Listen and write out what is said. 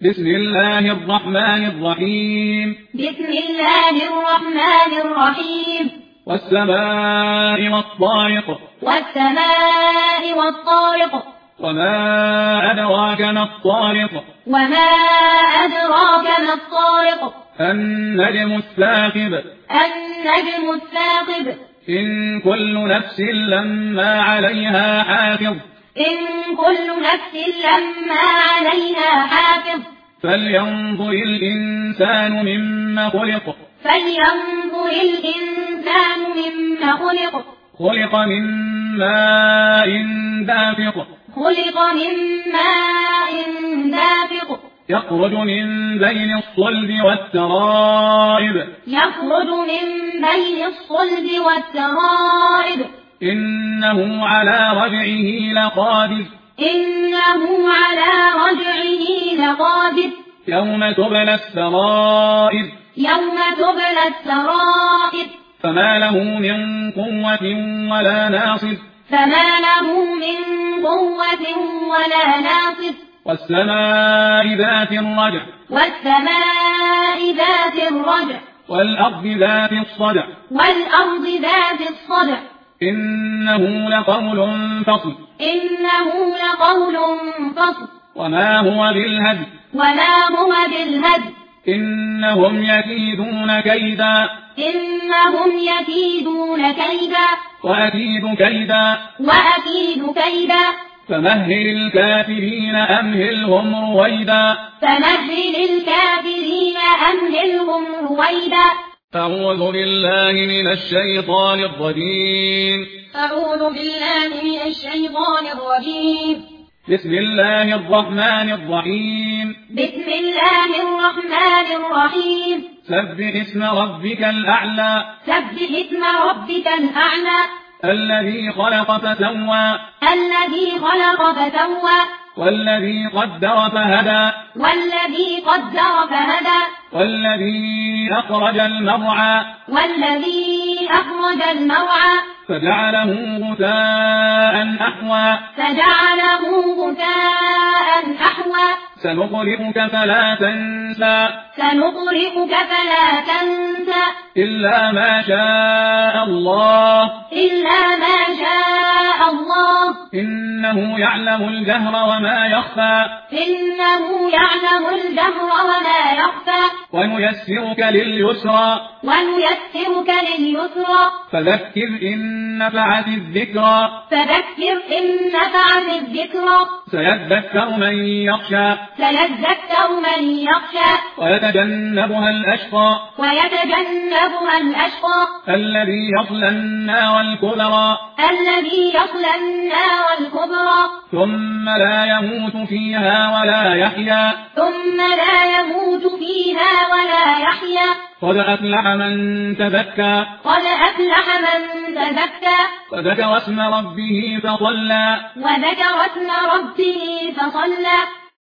بسم الله الرحمن الرحيم. بسم الله الرحمن الرحيم. والسماء والطارق. والسماء والطارق. وما أدراك ما الطارق. وما أدراك ما الطارق. النجم الثاقب. النجم الثاقب. إن كل نفس لما عليها حافظ. إن كل نفس لما عليها حافظ. فلينظر الإنسان مما خلق. فلينظر الإنسان مما خلق. خلق من ماء دافق. خلق من ماء دافق. يخرج من بين الصلب والترائب. يخرج من بين الصلب والترائب. إنه على رجعه لقادر. إنه على رجعه لقادر. يوم تبلى السرائر. يوم تبلى السرائر. فما له من قوة ولا ناصر. فما له من قوة ولا ناصر. والسماء ذات الرجع. والسماء ذات الرجع. والأرض ذات الصدع. والأرض ذات الصدع. إنه لقول فصل. إنه لقول فصل. وما هو بالهزل. وما هو بالهزل. إنهم يكيدون كيدا. إنهم يكيدون كيدا. وأكيد كيدا. وأكيد كيدا. فمهل الكافرين أمهلهم رويدا. فمهل الكافرين أمهلهم رويدا. أعوذ بالله من الشيطان الرجيم. أعوذ بالله من الشيطان الرجيم. بسم الله الرحمن الرحيم. بسم الله الرحمن الرحيم. سبح اسم ربك الأعلى. سبح اسم ربك الأعلى. الذي خلق فسوى. الذي خلق فسوى. والذي قدر فهدى. والذي قدر فهدى. والذي أخرج المرعى. والذي أخرج المرعى. فجعله غثاء أحوى. فجعله غثاء أحوى. سنقرئك فلا تنسى. سنقرئك فلا تنسى. إلا ما شاء الله. إلا ما شاء الله. إنه يعلم الجهر وما يخفى. إنه يعلم الجهر وما يخفى. ونيسرك لليسرى. ونيسرك لليسرى. فذكر إن نفعت الذكرى. فذكر إن نفعت الذكرى. سيذكر من يخشى. سيذكر من يخشى. ويتجنبها الأشقى. ويتجنبها الأشقى. الذي يصلى النار الكبرى. الذي يصلى النار الكبرى. ثم لا يموت فيها ولا يحيا. ثم لا يموت فيها ولا يحيا. قد أفلح من تزكى. قد أفلح من تزكى. وذكر اسم ربه فصلى. وذكر اسم ربه فصلى.